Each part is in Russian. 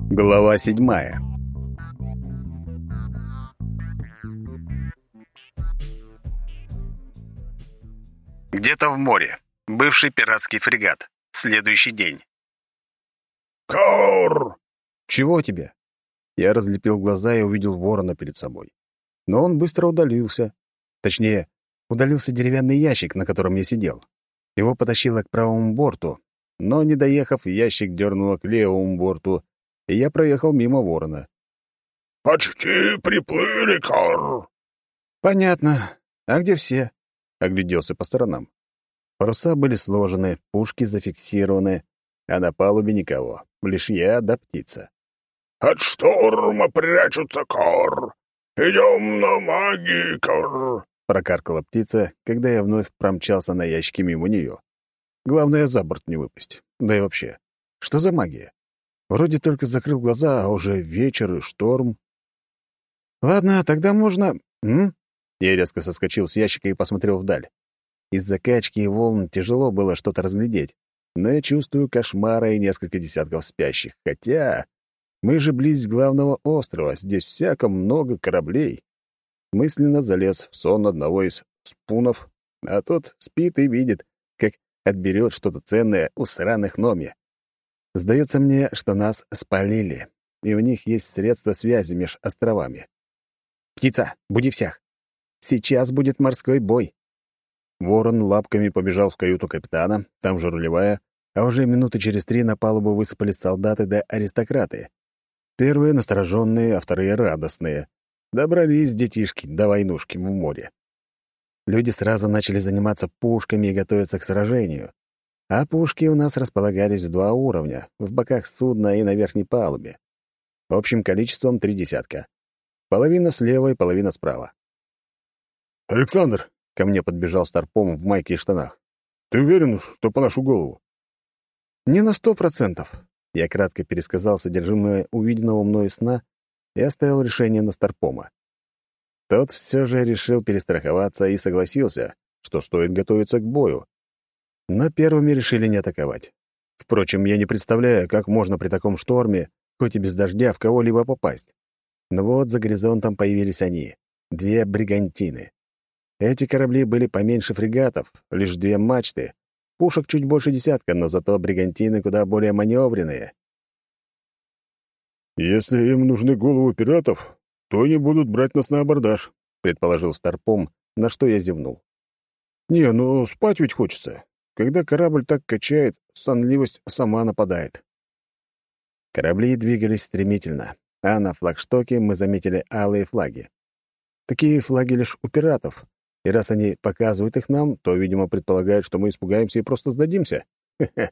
Глава 7. Где-то в море. Бывший пиратский фрегат. Следующий день. Кор! «Чего тебе?» Я разлепил глаза и увидел ворона перед собой. Но он быстро удалился. Точнее, удалился деревянный ящик, на котором я сидел. Его потащило к правому борту, но, не доехав, ящик дернуло к левому борту, и я проехал мимо ворона. Почти приплыли, Кор. «Понятно. А где все?» — огляделся по сторонам. Паруса были сложены, пушки зафиксированы, а на палубе никого, лишь я да птица. От шторма прячутся, Кор. Идем на магии, Кор. Прокаркала птица, когда я вновь промчался на ящике мимо нее. Главное, за борт не выпасть. Да и вообще, что за магия? Вроде только закрыл глаза, а уже вечер и шторм. Ладно, тогда можно... Я резко соскочил с ящика и посмотрел вдаль. Из-за качки и волн тяжело было что-то разглядеть, но я чувствую кошмары и несколько десятков спящих. Хотя мы же близ главного острова, здесь всяко много кораблей. Мысленно залез в сон одного из спунов, а тот спит и видит, как отберет что-то ценное у сраных номи. Сдается мне, что нас спалили, и у них есть средства связи между островами. «Птица, буди всех! Сейчас будет морской бой!» Ворон лапками побежал в каюту капитана, там же рулевая, а уже минуты через 3 на палубу высыпались солдаты да аристократы. Первые настороженные, а вторые радостные. Добрались детишки до войнушки в море. Люди сразу начали заниматься пушками и готовиться к сражению. А пушки у нас располагались в 2 уровня, в боках судна и на верхней палубе. Общим количеством 3 десятка. Половина слева и половина справа. Александр, Ко мне подбежал Старпом в майке и штанах. ты уверен, что по нашу голову? «Не на 100%. Я кратко пересказал содержимое увиденного мною сна и оставил решение на Старпома. Тот все же решил перестраховаться и согласился, что стоит готовиться к бою. Но первыми решили не атаковать. Впрочем, я не представляю, как можно при таком шторме, хоть и без дождя, в кого-либо попасть. Но вот за горизонтом появились они — 2 бригантины. Эти корабли были поменьше фрегатов, лишь 2 мачты, пушек чуть больше десятка, но зато бригантины куда более маневренные. Если им нужны головы пиратов, то они будут брать нас на абордаж, Предположил Старпом, на что я зевнул. Не, ну спать ведь хочется. Когда корабль так качает, сонливость сама нападает. Корабли двигались стремительно, а на флагштоке мы заметили алые флаги. Такие флаги лишь у пиратов, и раз они показывают их нам, то, видимо, предполагают, что мы испугаемся и просто сдадимся. Хе-хе.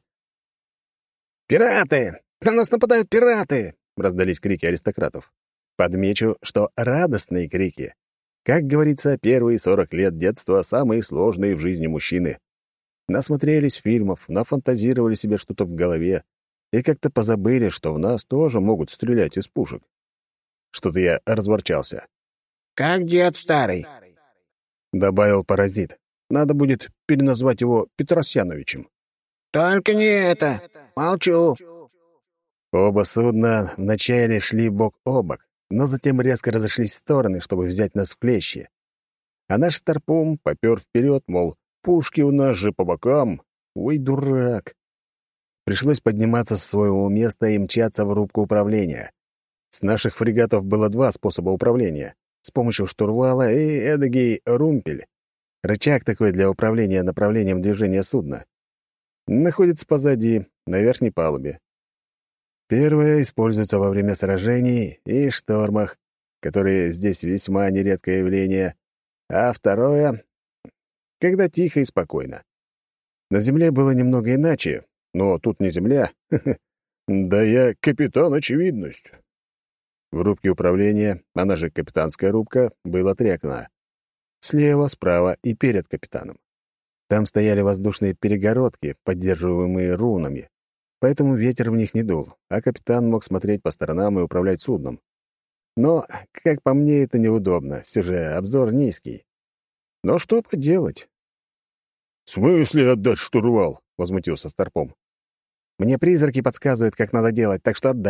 «Пираты! На нас нападают пираты!» — раздались крики аристократов. Подмечу, что радостные крики. Как говорится, первые 40 лет детства самые сложные в жизни мужчины. Насмотрелись фильмов, нафантазировали себе что-то в голове и как-то позабыли, что в нас тоже могут стрелять из пушек. Что-то я разворчался. «Как дед старый?» — добавил паразит. Надо будет переназвать его Петросяновичем. «Только не это! Молчу!» Оба судна вначале шли бок о бок, но затем резко разошлись в стороны, чтобы взять нас в клещи. А наш Старпом попер вперед, мол, пушки у нас же по бокам. Ой, дурак. Пришлось подниматься со своего места и мчаться в рубку управления. С наших фрегатов было 2 способа управления — с помощью штурвала и эдакий румпель. Рычаг такой для управления направлением движения судна. Находится позади, на верхней палубе. Первое используется во время сражений и штормах, которые здесь весьма нередкое явление, а второе — когда тихо и спокойно. На земле было немного иначе, но тут не земля. Да я капитан очевидность. В рубке управления, она же капитанская рубка, было 3 окна. Слева, справа и перед капитаном. Там стояли воздушные перегородки, поддерживаемые рунами, поэтому ветер в них не дул, а капитан мог смотреть по сторонам и управлять судном. Но, как по мне, это неудобно, все же обзор низкий. Но что поделать? «В смысле отдать штурвал?» — возмутился Старпом. «Мне призраки подсказывают, как надо делать, так что отдай».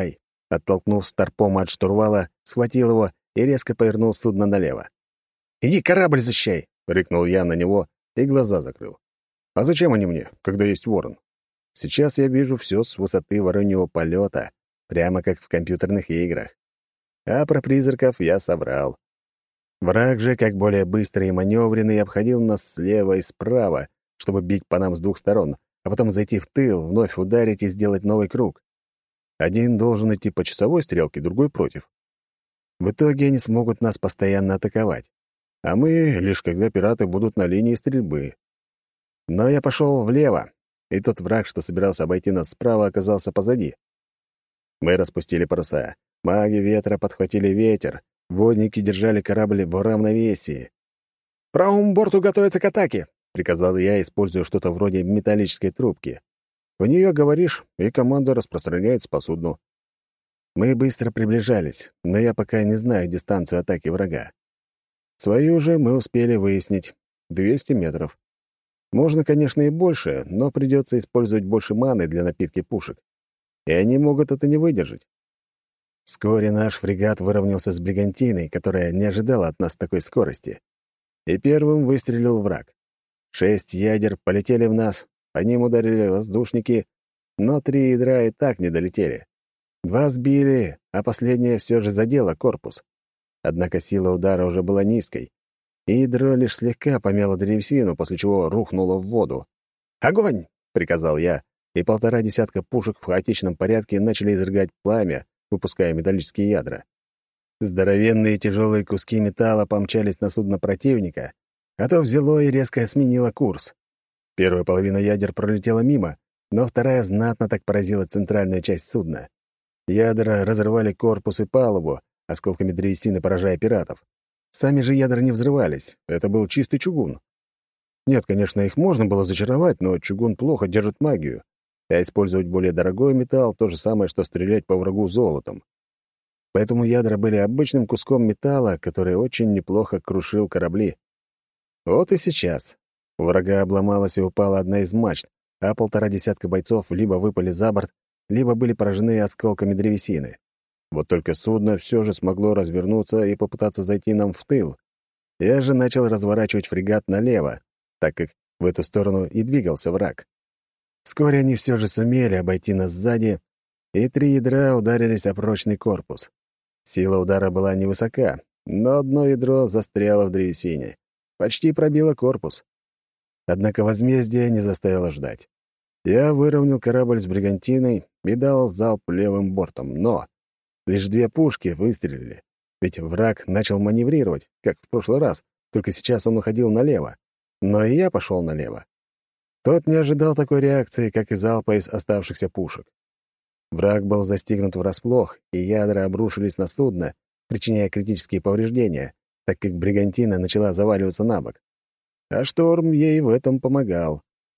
Оттолкнув старпома от штурвала, схватил его и резко повернул судно налево. «Иди корабль защищай!» — рыкнул я на него и глаза закрыл. «А зачем они мне, когда есть ворон? Сейчас я вижу все с высоты вороньего полета, прямо как в компьютерных играх. А про призраков я соврал. Враг же, как более быстрый и маневренный, обходил нас слева и справа, чтобы бить по нам с двух сторон, а потом зайти в тыл, вновь ударить и сделать новый круг. Один должен идти по часовой стрелке, другой против. В итоге они смогут нас постоянно атаковать, а мы — лишь когда пираты будут на линии стрельбы. Но я пошел влево, и тот враг, что собирался обойти нас справа, оказался позади. Мы распустили паруса. Маги ветра подхватили ветер. Водники держали корабль в равновесии. «Правому борту готовиться к атаке!» — приказал я, используя что-то вроде металлической трубки. В нее говоришь, и команда распространяется по судну. Мы быстро приближались, но я пока не знаю дистанцию атаки врага. Свою же мы успели выяснить. 200 метров. Можно, конечно, и больше, но придется использовать больше маны для напитки пушек. И они могут это не выдержать. Вскоре наш фрегат выровнялся с бригантиной, которая не ожидала от нас такой скорости. И первым выстрелил враг. 6 ядер полетели в нас, по ним ударили воздушники, но 3 ядра и так не долетели. 2 сбили, а последнее все же задело корпус. Однако сила удара уже была низкой, и ядро лишь слегка помяло древесину, после чего рухнуло в воду. «Огонь!» — приказал я, и 1,5 десятка пушек в хаотичном порядке начали изрыгать пламя, выпуская металлические ядра. Здоровенные тяжелые куски металла помчались на судно противника, а то взяло и резко сменило курс. Первая половина ядер пролетела мимо, но вторая знатно так поразила центральную часть судна. Ядра разрывали корпус и палубу, осколками древесины поражая пиратов. Сами же ядра не взрывались, это был чистый чугун. Нет, конечно, их можно было зачаровать, но чугун плохо держит магию, а использовать более дорогой металл — то же самое, что стрелять по врагу золотом. Поэтому ядра были обычным куском металла, который очень неплохо крушил корабли. Вот и сейчас. У врага обломалась и упала одна из мачт, а 1,5 десятка бойцов либо выпали за борт, либо были поражены осколками древесины. Вот только судно все же смогло развернуться и попытаться зайти нам в тыл. Я же начал разворачивать фрегат налево, так как в эту сторону и двигался враг. Вскоре они все же сумели обойти нас сзади, и 3 ядра ударились о прочный корпус. Сила удара была невысока, но одно ядро застряло в древесине. Почти пробило корпус. Однако возмездие не заставило ждать. Я выровнял корабль с бригантиной и дал залп левым бортом, но лишь 2 пушки выстрелили, ведь враг начал маневрировать, как в прошлый раз, только сейчас он уходил налево. Но и я пошел налево. Тот не ожидал такой реакции, как и залпа из оставшихся пушек. Враг был застигнут врасплох, и ядра обрушились на судно, причиняя критические повреждения, так как бригантина начала заваливаться на бок. А шторм ей в этом помогал.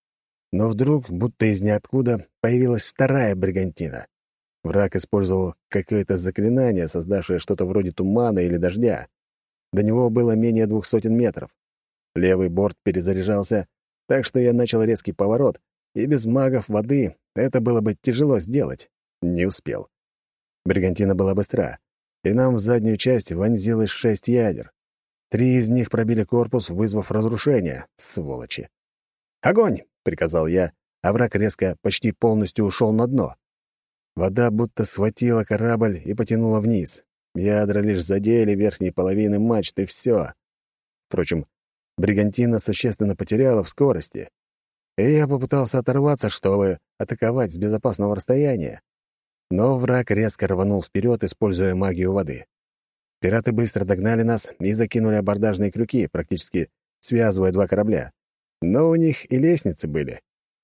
Но вдруг, будто из ниоткуда, появилась вторая бригантина. Враг использовал какое-то заклинание, создавшее что-то вроде тумана или дождя. До него было менее 200 метров. Левый борт перезаряжался, так что я начал резкий поворот, и без магов воды это было бы тяжело сделать. Не успел. Бригантина была быстра, и нам в заднюю часть вонзилось 6 ядер. 3 из них пробили корпус, вызвав разрушение. Сволочи! «Огонь!» — приказал я, а враг резко, почти полностью ушел на дно. Вода будто схватила корабль и потянула вниз. Ядра лишь задели верхние половины мачты, и все. Впрочем, бригантина существенно потеряла в скорости, и я попытался оторваться, чтобы атаковать с безопасного расстояния. Но враг резко рванул вперед, используя магию воды. Пираты быстро догнали нас и закинули абордажные крюки, практически связывая 2 корабля. Но у них и лестницы были.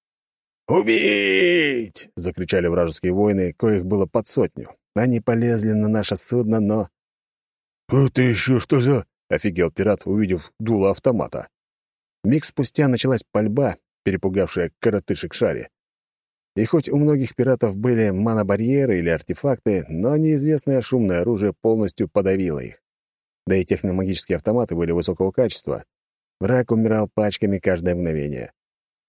«Убить!» — закричали вражеские воины, коих было под 100. Они полезли на наше судно, но... «Это еще что за...» — офигел пират, увидев дуло автомата. Миг спустя началась пальба, перепугавшая коротышек шаре. И хоть у многих пиратов были манобарьеры или артефакты, но неизвестное шумное оружие полностью подавило их. Да и техномагические автоматы были высокого качества. Враг умирал пачками каждое мгновение.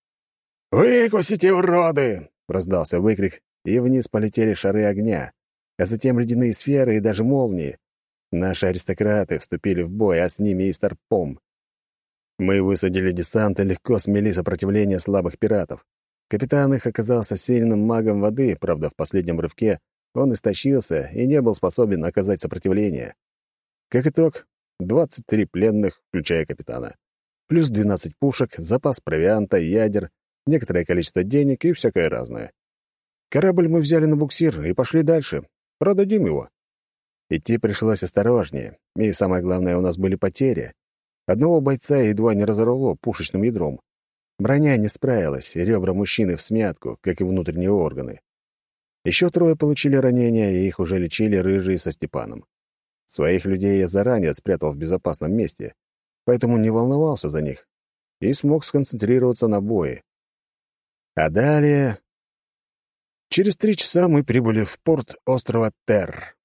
«Выкусите, уроды!» — раздался выкрик, и вниз полетели шары огня. а затем ледяные сферы и даже молнии. Наши аристократы вступили в бой, а с ними и Старпом. Мы высадили десант и легко смели сопротивление слабых пиратов. Капитан их оказался сильным магом воды, правда, в последнем рывке он истощился и не был способен оказать сопротивление. Как итог, 23 пленных, включая капитана, плюс 12 пушек, запас провианта, ядер, некоторое количество денег и всякое разное. Корабль мы взяли на буксир и пошли дальше. Продадим его. Идти пришлось осторожнее, и самое главное, у нас были потери. Одного бойца едва не разорвало пушечным ядром. Броня не справилась, и ребра мужчины всмятку, как и внутренние органы. Еще трое получили ранения, и их уже лечили рыжие со Степаном. Своих людей я заранее спрятал в безопасном месте, поэтому не волновался за них и смог сконцентрироваться на бое. А далее... Через 3 часа мы прибыли в порт острова Терр.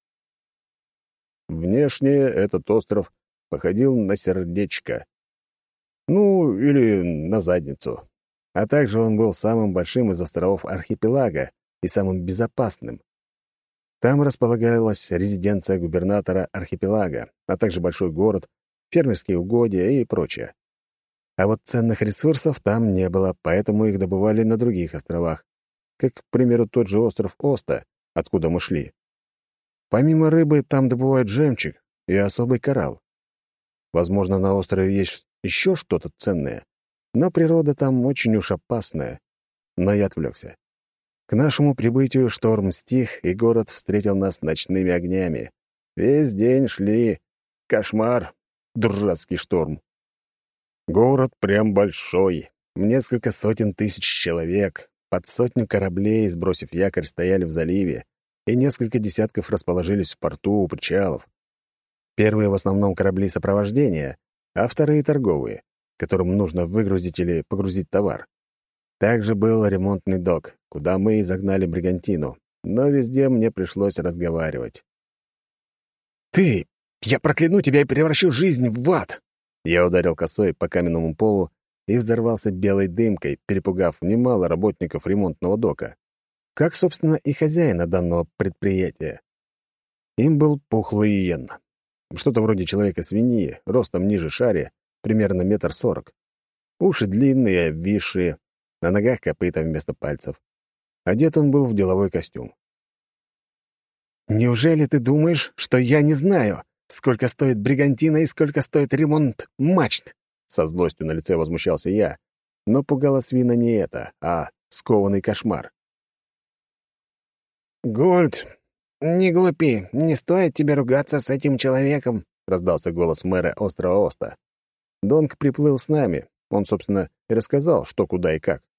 Внешне этот остров походил на сердечко. Ну, или на задницу. А также он был самым большим из островов архипелага и самым безопасным. Там располагалась резиденция губернатора архипелага, а также большой город, фермерские угодья и прочее. А вот ценных ресурсов там не было, поэтому их добывали на других островах, как, к примеру, тот же остров Оста, откуда мы шли. Помимо рыбы, там добывают жемчуг и особый коралл. Возможно, на острове есть еще что-то ценное, но природа там очень уж опасная. Но я отвлекся. К нашему прибытию шторм стих, и город встретил нас ночными огнями. Весь день шли. Кошмар. Дурацкий шторм. Город прям большой. Несколько сотен тысяч человек. Под 100 кораблей, сбросив якорь, стояли в заливе, и несколько десятков расположились в порту у причалов. Первые в основном корабли сопровождения, а вторые — торговые, которым нужно выгрузить или погрузить товар. Также был ремонтный док, куда мы и загнали бригантину, но везде мне пришлось разговаривать. «Ты! Я прокляну тебя и превращу жизнь в ад!» Я ударил косой по каменному полу и взорвался белой дымкой, перепугав немало работников ремонтного дока. Как, собственно, и хозяина данного предприятия. Им был пухлый иен. Что-то вроде человека-свиньи, ростом ниже Шари, примерно 1,40 м. Уши длинные, обвисшие, на ногах копыта вместо пальцев. Одет он был в деловой костюм. «Неужели ты думаешь, что я не знаю, сколько стоит бригантина и сколько стоит ремонт мачт?» Со злостью на лице возмущался я, но пугало свина не это, а скованный кошмар. «Гольд, не глупи, не стоит тебе ругаться с этим человеком», — раздался голос мэра острова Оста. Донг приплыл с нами. Он, собственно, и рассказал, что, куда и как.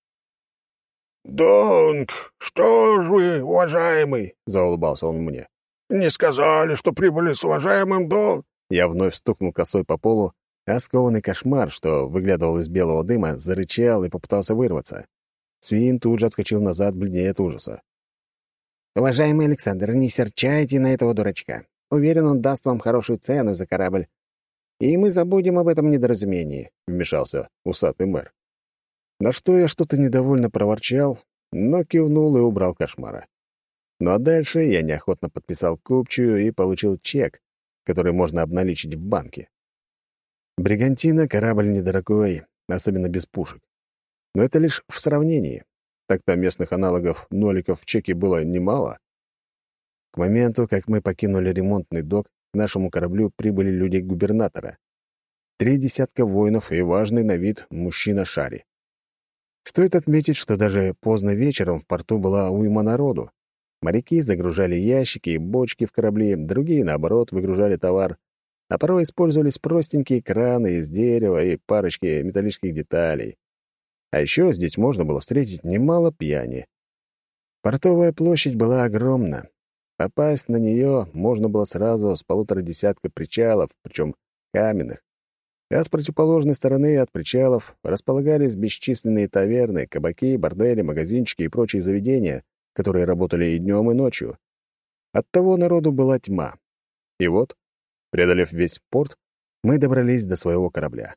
«Донг, что ж вы, уважаемый?» — заулыбался он мне. «Не сказали, что прибыли с уважаемым Донг?» Я вновь стукнул косой по полу, а скованный кошмар, что выглядывал из белого дыма, зарычал и попытался вырваться. Свин тут же отскочил назад, бледнее от ужаса. «Уважаемый Александр, не серчайте на этого дурачка. Уверен, он даст вам хорошую цену за корабль. И мы забудем об этом недоразумении», — вмешался усатый мэр. На что я что-то недовольно проворчал, но кивнул и убрал кошмара. Ну а дальше я неохотно подписал купчую и получил чек, который можно обналичить в банке. Бригантина — корабль недорогой, особенно без пушек. Но это лишь в сравнении. Так-то местных аналогов ноликов в чеке было немало. К моменту, как мы покинули ремонтный док, к нашему кораблю прибыли люди губернатора. 3 десятка воинов и важный на вид мужчина Шари. Стоит отметить, что даже поздно вечером в порту была уйма народу. Моряки загружали ящики и бочки в корабли, другие, наоборот, выгружали товар, а порой использовались простенькие краны из дерева и парочки металлических деталей. А еще здесь можно было встретить немало пьяни. Портовая площадь была огромна. Попасть на нее можно было сразу с 1,5 десятка причалов, причем каменных. А с противоположной стороны от причалов располагались бесчисленные таверны, кабаки, бордели, магазинчики и прочие заведения, которые работали и днем, и ночью. Оттого народу была тьма. И вот, преодолев весь порт, мы добрались до своего корабля.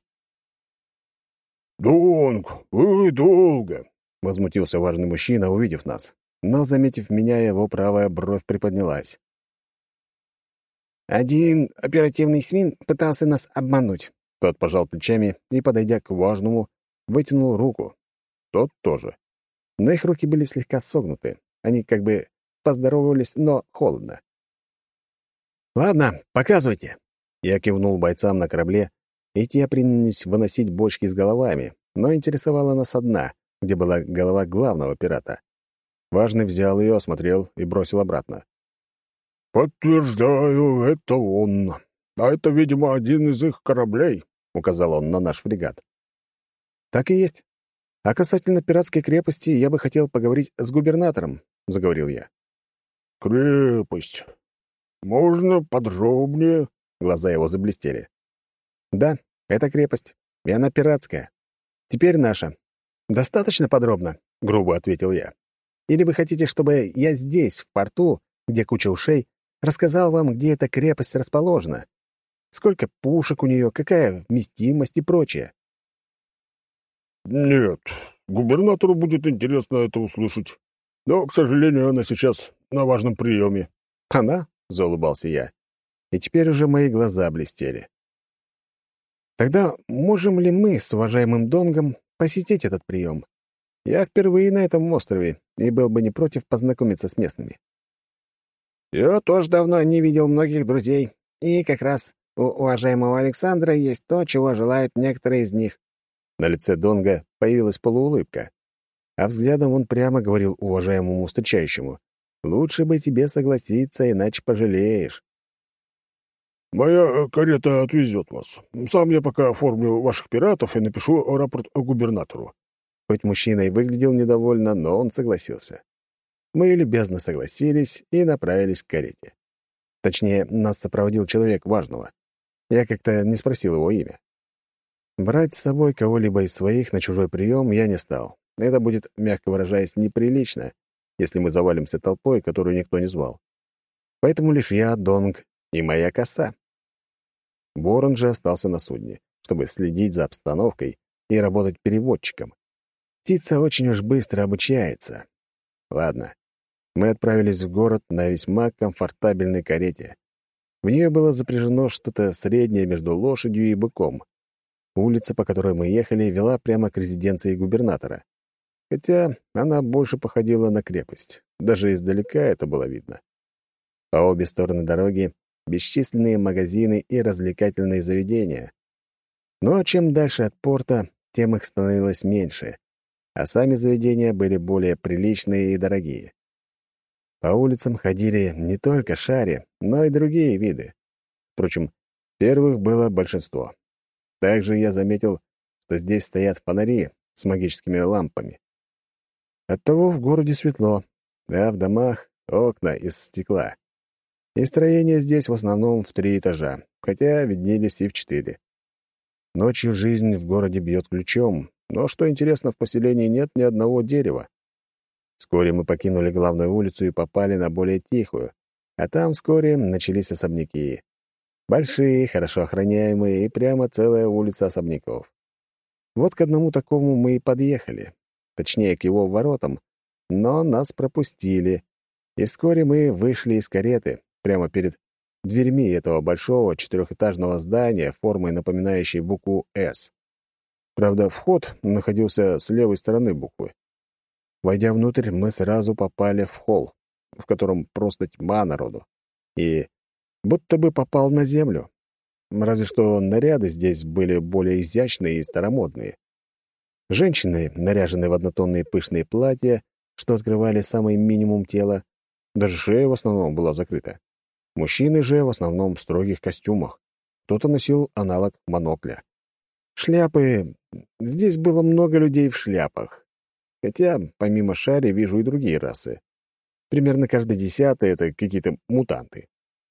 «Донг, вы долго!» — возмутился важный мужчина, увидев нас. но, заметив меня, его правая бровь приподнялась. «Один оперативный СМИ пытался нас обмануть». Тот пожал плечами и, подойдя к важному, вытянул руку. Тот тоже. Но их руки были слегка согнуты. Они как бы поздоровались, но холодно. «Ладно, показывайте». Я кивнул бойцам на корабле, и те принялись выносить бочки с головами, но интересовала нас одна, где была голова главного пирата. Важный взял ее, осмотрел и бросил обратно. «Подтверждаю, это он. А это, видимо, один из их кораблей», — указал он на наш фрегат. «Так и есть. А касательно пиратской крепости я бы хотел поговорить с губернатором», — заговорил я. «Крепость. Можно подробнее?» Глаза его заблестели. «Да, это крепость, и она пиратская. Теперь наша. Достаточно подробно?» — грубо ответил я. «Или вы хотите, чтобы я здесь, в порту, где куча ушей, рассказал вам, где эта крепость расположена? Сколько пушек у нее, какая вместимость и прочее?» «Нет, губернатору будет интересно это услышать. Но, к сожалению, она сейчас на важном приеме». «Она?» — заулыбался я. И теперь уже мои глаза блестели. «Тогда можем ли мы с уважаемым Донгом посетить этот прием? Я впервые на этом острове и был бы не против познакомиться с местными». «Я тоже давно не видел многих друзей, и как раз у уважаемого Александра есть то, чего желают некоторые из них». На лице Донга появилась полуулыбка, а взглядом он прямо говорил уважаемому встречающему: «Лучше бы тебе согласиться, иначе пожалеешь». «Моя карета отвезет вас. Сам я пока оформлю ваших пиратов и напишу рапорт губернатору». Хоть мужчина и выглядел недовольно, но он согласился. Мы любезно согласились и направились к карете. Точнее, нас сопроводил человек важного. Я как-то не спросил его имя. Брать с собой кого-либо из своих на чужой прием я не стал. Это будет, мягко выражаясь, неприлично, если мы завалимся толпой, которую никто не звал. Поэтому лишь я, Донг и моя коса. Борон же остался на судне, чтобы следить за обстановкой и работать переводчиком. Птица очень уж быстро обучается. Ладно. Мы отправились в город на весьма комфортабельной карете. В нее было запряжено что-то среднее между лошадью и быком. Улица, по которой мы ехали, вела прямо к резиденции губернатора. Хотя она больше походила на крепость. Даже издалека это было видно. По обе стороны дороги бесчисленные магазины и развлекательные заведения. Но чем дальше от порта, тем их становилось меньше, а сами заведения были более приличные и дорогие. По улицам ходили не только шари, но и другие виды. Впрочем, первых было большинство. Также я заметил, что здесь стоят фонари с магическими лампами. Оттого в городе светло, а в домах — окна из стекла. И строения здесь в основном в 3 этажа, хотя виднелись и в 4. Ночью жизнь в городе бьет ключом, но, что интересно, в поселении нет ни одного дерева. Вскоре мы покинули главную улицу и попали на более тихую, а там вскоре начались особняки. Большие, хорошо охраняемые и прямо целая улица особняков. Вот к одному такому мы и подъехали, точнее, к его воротам, но нас пропустили, и вскоре мы вышли из кареты прямо перед дверьми этого большого 4-этажного здания формой, напоминающей букву «С». Правда, вход находился с левой стороны буквы. Войдя внутрь, мы сразу попали в холл, в котором просто тьма народу, и будто бы попал на землю. Разве что наряды здесь были более изящные и старомодные. Женщины, наряженные в однотонные пышные платья, что открывали самый минимум тела, даже шея в основном была закрыта. Мужчины же в основном в строгих костюмах. Кто-то носил аналог монокля. Шляпы... Здесь было много людей в шляпах. Хотя, помимо шари, вижу и другие расы. Примерно каждый 10-й — это какие-то мутанты.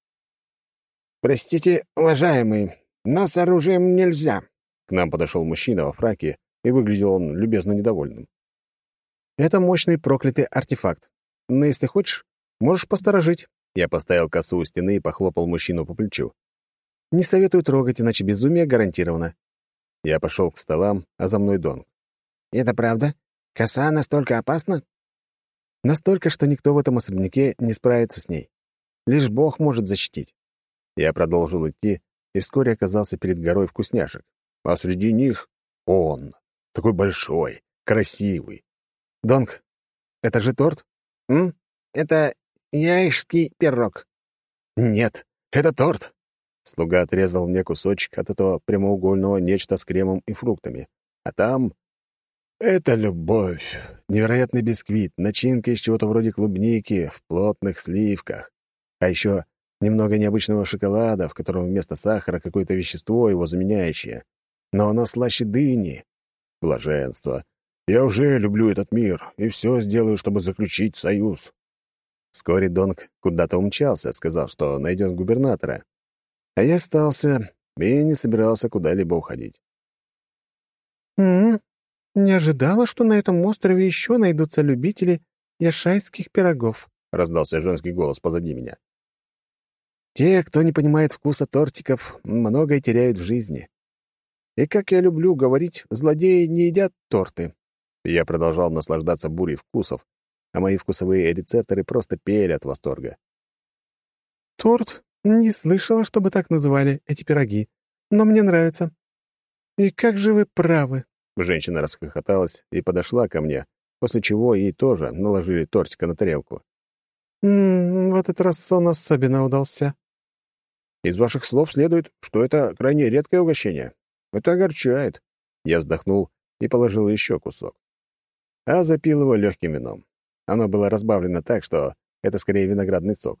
«Простите, уважаемый, но с оружием нельзя». К нам подошел мужчина во фраке, и выглядел он любезно недовольным. «Это мощный проклятый артефакт. Но если хочешь, можешь посторожить». Я поставил косу у стены и похлопал мужчину по плечу. «Не советую трогать, иначе безумие гарантировано». Я пошел к столам, а за мной Донг. «Это правда? Коса настолько опасна?» Настолько, что никто в этом особняке не справится с ней. Лишь Бог может защитить. Я продолжил идти и вскоре оказался перед горой вкусняшек. А среди них он, такой большой, красивый. «Донг, это же торт?» Это яишский пирог. «Нет, это торт!» Слуга отрезал мне кусочек от этого прямоугольного нечто с кремом и фруктами. А там... Это любовь. Невероятный бисквит, начинка из чего-то вроде клубники в плотных сливках. А еще немного необычного шоколада, в котором вместо сахара какое-то вещество, его заменяющее. Но оно слаще дыни. Блаженство. Я уже люблю этот мир, и все сделаю, чтобы заключить союз. Вскоре Донг куда-то умчался, сказав, что найдет губернатора. А я остался и не собирался куда-либо уходить. Не ожидала, что на этом острове еще найдутся любители яшайских пирогов», — раздался женский голос позади меня. Те, кто не понимает вкуса тортиков, многое теряют в жизни. И, как я люблю говорить, злодеи не едят торты. Я продолжал наслаждаться бурей вкусов, а мои вкусовые рецепторы просто пели от восторга. «Торт? Не слышала, чтобы так называли эти пироги. Но мне нравится. И как же вы правы!» Женщина расхохоталась и подошла ко мне, после чего ей тоже наложили тортика на тарелку. В этот раз сон особенно удался. Из ваших слов следует, что это крайне редкое угощение. Это огорчает. Я вздохнул и положил еще кусок. А запил его легким вином. Оно было разбавлено так, что это скорее виноградный сок.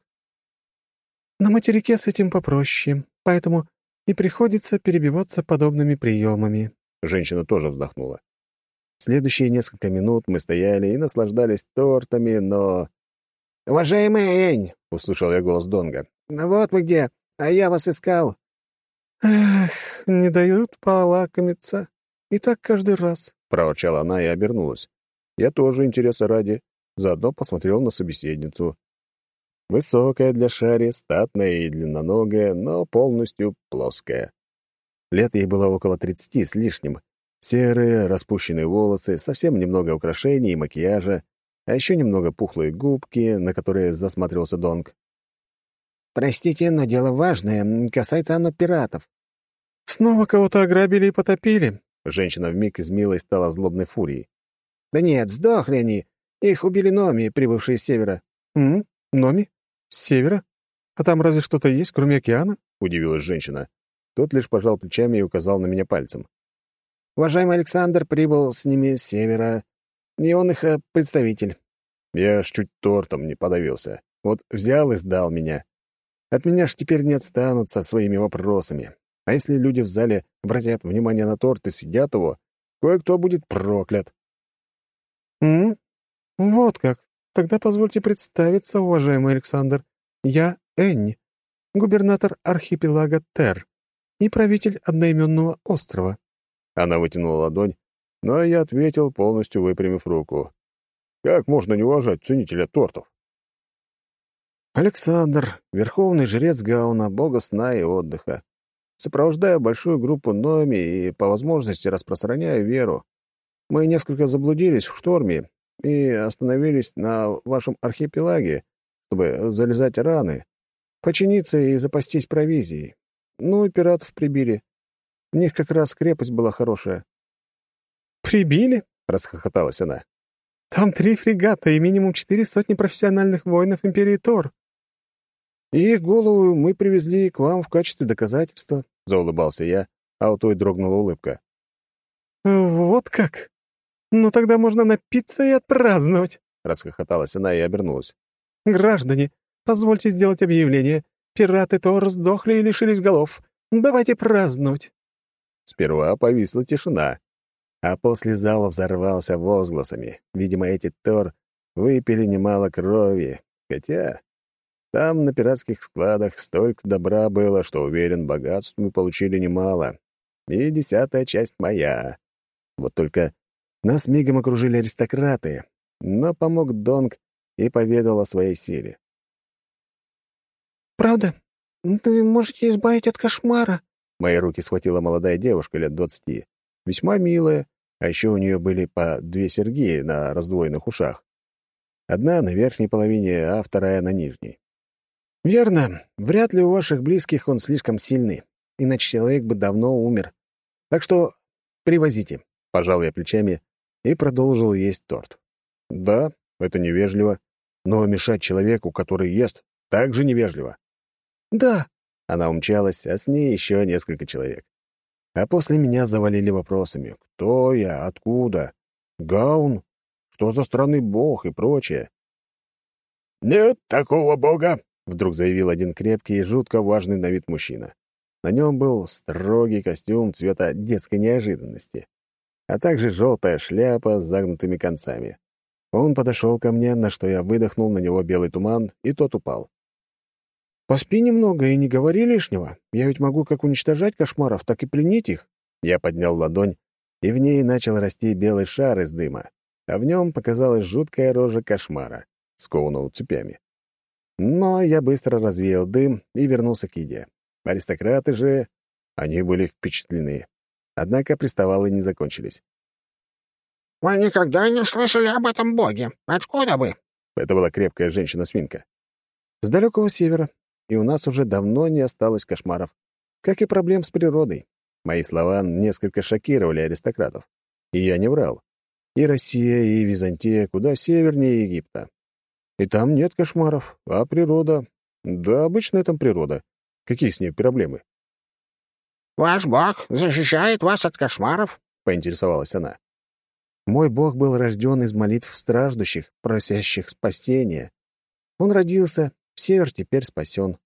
На материке с этим попроще, поэтому и приходится перебиваться подобными приемами. Женщина тоже вздохнула. Следующие несколько минут мы стояли и наслаждались тортами, но... «Уважаемый Энь!» — услышал я голос Донга. «Вот вы где, а я вас искал». «Эх, не дают полакомиться. И так каждый раз», — проворчала она и обернулась. Я тоже, интереса ради, заодно посмотрел на собеседницу. Высокая для Шари, статная и длинноногая, но полностью плоская. Лет ей было около 30 с лишним. Серые, распущенные волосы, совсем немного украшений и макияжа, а еще немного пухлые губки, на которые засматривался Донг. «Простите, но дело важное. Касается оно пиратов». «Снова кого-то ограбили и потопили». Женщина вмиг из милой стала злобной фурией. «Да нет, сдохли они. Их убили номи, прибывшие с севера». Номи? С севера? А там разве что-то есть, кроме океана?» — удивилась женщина. Тот лишь пожал плечами и указал на меня пальцем. «Уважаемый Александр прибыл с ними с севера, и он их представитель». Я аж чуть тортом не подавился. Вот взял и сдал меня. От меня ж теперь не отстанутся своими вопросами. А если люди в зале обратят внимание на торт и съедят его, кое-кто будет проклят. Вот как. Тогда позвольте представиться, уважаемый Александр. Я Энни, губернатор архипелага Тер и правитель одноименного острова». Она вытянула ладонь, но я ответил, полностью выпрямив руку. Как можно не уважать ценителя тортов? Александр, верховный жрец Гауна, бога сна и отдыха. Сопровождаю большую группу номи и, по возможности, распространяю веру. Мы несколько заблудились в шторме и остановились на вашем архипелаге, чтобы залезать раны, починиться и запастись провизией. Ну и пиратов прибили. У них как раз крепость была хорошая. «Прибили?» — расхохоталась она. «Там 3 фрегата и минимум 4 сотни профессиональных воинов Империи Тор». «И их голову мы привезли к вам в качестве доказательства», — заулыбался я, а у той дрогнула улыбка. «Вот как? Ну тогда можно напиться и отпраздновать», — расхохоталась она и обернулась. «Граждане, позвольте сделать объявление. Пираты Тор сдохли и лишились голов. Давайте праздновать». Сперва повисла тишина, а после зал взорвался возгласами. Видимо, эти Тор выпили немало крови, хотя там на пиратских складах столько добра было, что, уверен, богатств мы получили немало. И 10-я часть моя. Вот только нас мигом окружили аристократы, но помог Донг и поведал о своей силе. «Правда? Вы можете избавить от кошмара?» Мои руки схватила молодая девушка лет 20, весьма милая, а еще у нее были по 2 серьги на раздвоенных ушах. Одна на верхней половине, а вторая на нижней. «Верно. Вряд ли у ваших близких он слишком сильный, иначе человек бы давно умер. Так что привозите», — пожал я плечами и продолжил есть торт. «Да, это невежливо, но мешать человеку, который ест, также невежливо». «Да», — она умчалась, а с ней еще несколько человек. А после меня завалили вопросами. Кто я? Откуда? Гаун? Что за странный бог и прочее? «Нет такого бога!» — вдруг заявил один крепкий и жутко важный на вид мужчина. На нем был строгий костюм цвета детской неожиданности, а также желтая шляпа с загнутыми концами. Он подошел ко мне, на что я выдохнул на него белый туман, и тот упал. «Поспи немного и не говори лишнего. Я ведь могу как уничтожать кошмаров, так и пленить их». Я поднял ладонь, и в ней начал расти белый шар из дыма, а в нем показалась жуткая рожа кошмара, скованного цепями. Но я быстро развеял дым и вернулся к еде. Аристократы же... Они были впечатлены. Однако приставалы не закончились. «Вы никогда не слышали об этом боге? Откуда вы?» Это была крепкая женщина-свинка. «С далекого севера. И у нас уже давно не осталось кошмаров, как и проблем с природой». Мои слова несколько шокировали аристократов. И я не врал. И Россия, и Византия куда севернее Египта. И там нет кошмаров, а природа... Да, обычная там природа. Какие с ней проблемы? «Ваш бог защищает вас от кошмаров?» — поинтересовалась она. «Мой бог был рожден из молитв страждущих, просящих спасения. Он родился, север теперь спасен».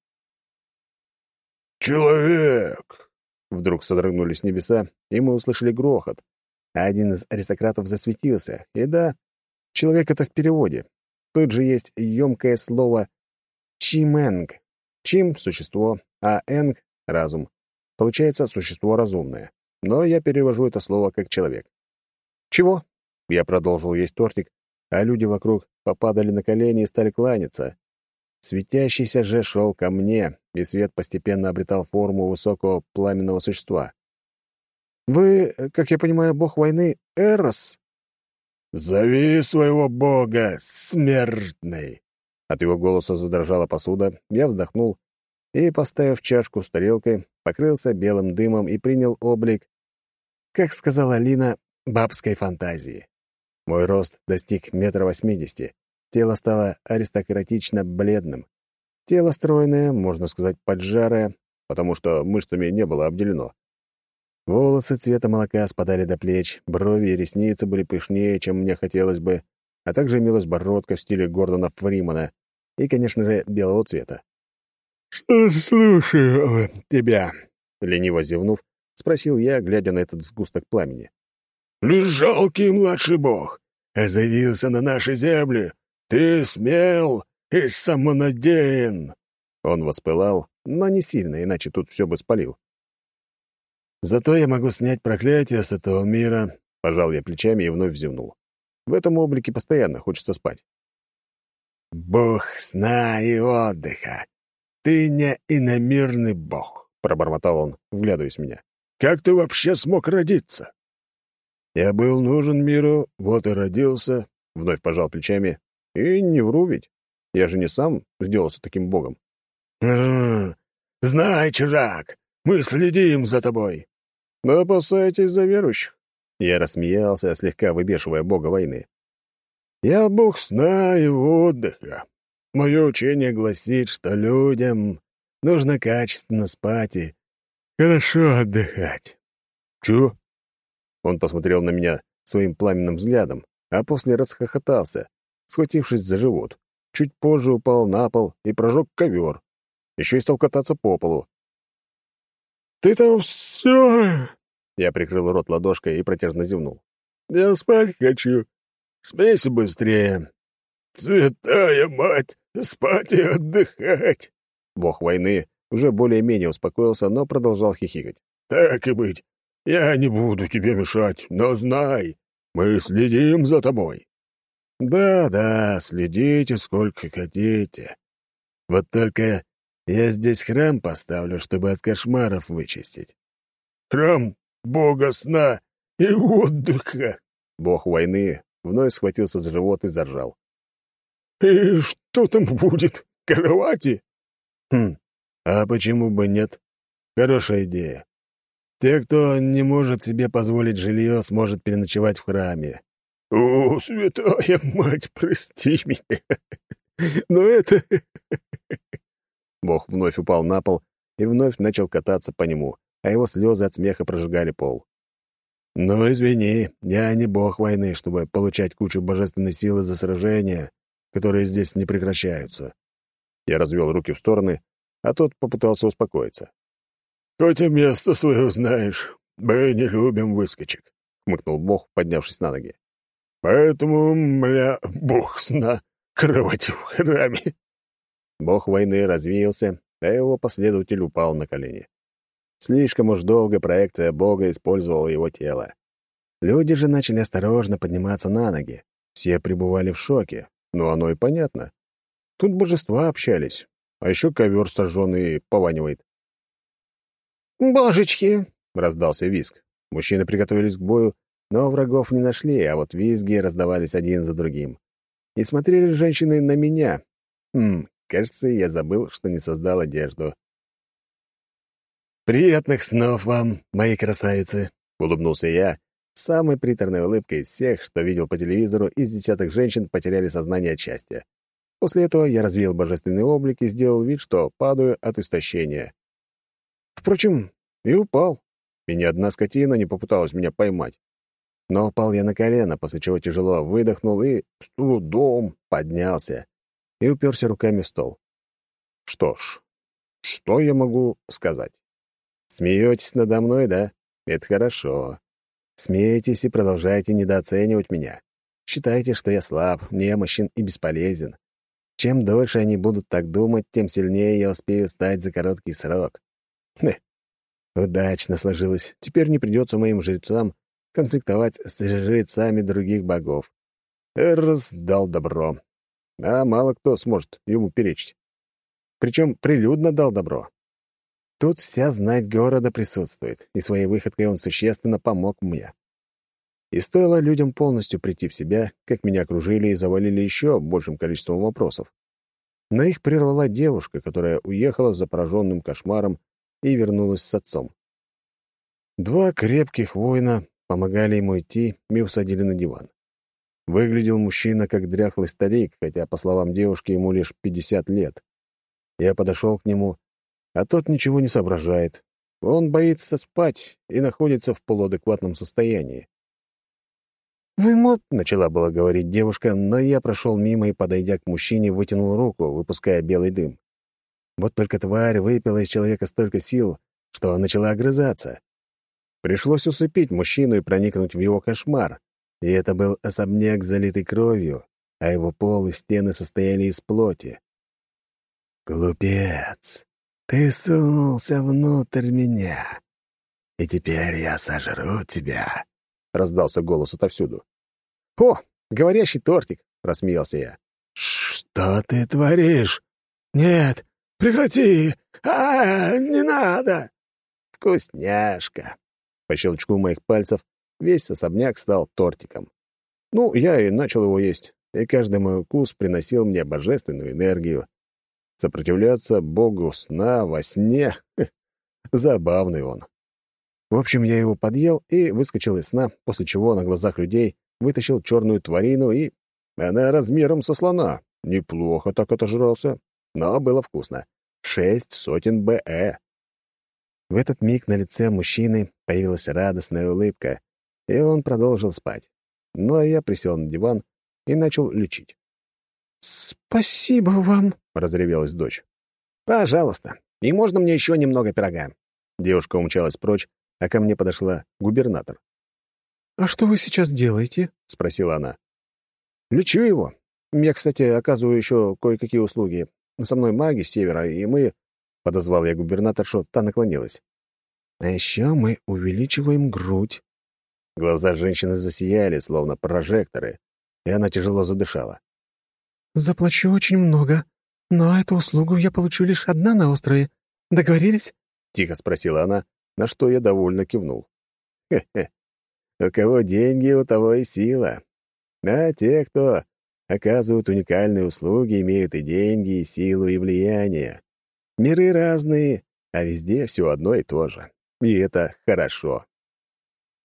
«Человек!» Вдруг содрогнулись небеса, и мы услышали грохот. А один из аристократов засветился. И да, человек — это в переводе. Тут же есть емкое слово «чименг». «Чим» — существо, а «энг» — разум. Получается, существо разумное. Но я перевожу это слово как «человек». «Чего?» Я продолжил есть тортик, а люди вокруг попадали на колени и стали кланяться. Светящийся же шел ко мне, и свет постепенно обретал форму высокого пламенного существа. «Вы, как я понимаю, бог войны Эрос?» «Зови своего бога, смертный!» От его голоса задрожала посуда, я вздохнул и, поставив чашку с тарелкой, покрылся белым дымом и принял облик, как сказала Алина, бабской фантазии. Мой рост достиг 1,80 м, тело стало аристократично бледным. Тело стройное, можно сказать, поджарое, потому что мышцами не было обделено. Волосы цвета молока спадали до плеч, брови и ресницы были пышнее, чем мне хотелось бы, а также имелась бородка в стиле Гордона Фримана и, конечно же, белого цвета. «Слушаю тебя», — лениво зевнув, спросил я, глядя на этот сгусток пламени. «Жалкий младший бог, озавился на наши земли. Ты смел и самонадеян». Он воспылал, но не сильно, иначе тут все бы спалил. «Зато я могу снять проклятие с этого мира», — пожал я плечами и вновь зевнул. В этом облике постоянно хочется спать. «Бог сна и отдыха. Ты не иномирный бог», — пробормотал он, вглядываясь в меня. «Как ты вообще смог родиться?» «Я был нужен миру, вот и родился», — вновь пожал плечами. «И не вру ведь. Я же не сам сделался таким богом». «Знай, чужак, мы следим за тобой». «Да опасайтесь за верующих». Я рассмеялся, слегка выбешивая бога войны. «Я бог сна и отдыха. Мое учение гласит, что людям нужно качественно спать и хорошо отдыхать». «Чё?» Он посмотрел на меня своим пламенным взглядом, а после расхохотался, схватившись за живот. Чуть позже упал на пол и прожег ковер. Еще и стал кататься по полу. «Ты там все...» Я прикрыл рот ладошкой и протяжно зевнул. «Я спать хочу. Смейся быстрее. Святая мать, спать и отдыхать!» Бог войны уже более-менее успокоился, но продолжал хихикать. «Так и быть. Я не буду тебе мешать, но знай, мы следим за тобой». «Да, следите сколько хотите. Вот только я здесь храм поставлю, чтобы от кошмаров вычистить». «Храм бога сна и отдыха!» Бог войны вновь схватился за живот и заржал. «И что там будет? Кровати?» Хм, а почему бы нет? Хорошая идея. Те, кто не может себе позволить жилье, сможет переночевать в храме. «О, святая мать, прости меня! Но это...» Бог вновь упал на пол и вновь начал кататься по нему, а его слезы от смеха прожигали пол. «Ну, извини, я не бог войны, чтобы получать кучу божественной силы за сражения, которые здесь не прекращаются». Я развел руки в стороны, а тот попытался успокоиться. «Хоть и место свое знаешь, мы не любим выскочек», — хмыкнул Бог, поднявшись на ноги. «Поэтому, бог сна, кровати в храме». Бог войны развеялся, а его последователь упал на колени. Слишком уж долго проекция Бога использовала его тело. Люди же начали осторожно подниматься на ноги. Все пребывали в шоке, но оно и понятно. Тут божества общались, а еще ковер сожженный пованивает. «Божечки!» — раздался визг. Мужчины приготовились к бою, но врагов не нашли, а вот визги раздавались один за другим. И смотрели женщины на меня. Кажется, я забыл, что не создал одежду. «Приятных снов вам, мои красавицы!» — улыбнулся я, самой приторной улыбкой из всех, что видел по телевизору, из десяток женщин потеряли сознание от счастья. После этого я развеял божественный облик и сделал вид, что падаю от истощения. Впрочем, и упал. И ни одна скотина не попыталась меня поймать. Но упал я на колено, после чего тяжело выдохнул и с трудом поднялся и уперся руками в стол. Что ж, что я могу сказать? Смеетесь надо мной, да? Это хорошо. Смеетесь и продолжаете недооценивать меня. Считаете, что я слаб, немощен и бесполезен. Чем дольше они будут так думать, тем сильнее я успею стать за короткий срок. Удачно сложилось. Теперь не придется моим жрецам конфликтовать с жрецами других богов. Эрос дал добро, а мало кто сможет ему перечить. Причем прилюдно дал добро. Тут вся знать города присутствует, и своей выходкой он существенно помог мне. И стоило людям полностью прийти в себя, как меня окружили и завалили еще большим количеством вопросов. Но их прервала девушка, которая уехала за пораженным кошмаром и вернулась с отцом. Два крепких воина помогали ему идти и усадили на диван. Выглядел мужчина как дряхлый старик, хотя, по словам девушки, ему лишь 50 лет. Я подошел к нему, а тот ничего не соображает. Он боится спать и находится в полуадекватном состоянии. Начала было говорить девушка, но я прошел мимо и, подойдя к мужчине, вытянул руку, выпуская белый дым. Вот только тварь выпила из человека столько сил, что начала огрызаться. Пришлось усыпить мужчину и проникнуть в его кошмар. И это был особняк, залитый кровью, а его пол и стены состояли из плоти. «Глупец! Ты сунулся внутрь меня, и теперь я сожру тебя!» — раздался голос отовсюду. «О, говорящий тортик!» — рассмеялся я. «Что ты творишь? Нет, прекрати! Не надо!» «Вкусняшка!» По щелчку моих пальцев весь особняк стал тортиком. Ну, я и начал его есть, и каждый мой укус приносил мне божественную энергию. Сопротивляться богу сна во сне — забавный он. В общем, я его подъел и выскочил из сна, после чего на глазах людей вытащил черную тварину, и она размером со слона. Неплохо так отожрался, но было вкусно. 600 БЭ. В этот миг на лице мужчины появилась радостная улыбка, и он продолжил спать. Ну, а я присел на диван и начал лечить. «Спасибо вам», — разревелась дочь. «Пожалуйста. И можно мне еще немного пирога?» Девушка умчалась прочь, а ко мне подошла губернатор. «А что вы сейчас делаете?» — спросила она. «Лечу его. Я, кстати, оказываю еще кое-какие услуги. Со мной маги с севера, и мы...» — подозвал я губернаторшу, та наклонилась. «А еще мы увеличиваем грудь». Глаза женщины засияли, словно прожекторы, и она тяжело задышала. «Заплачу очень много, но эту услугу я получу лишь одна на острове. Договорились?» — тихо спросила она, на что я довольно кивнул. «Хе-хе. У кого деньги, у того и сила. А те, кто оказывают уникальные услуги, имеют и деньги, и силу, и влияние. Миры разные, а везде все одно и то же. И это хорошо.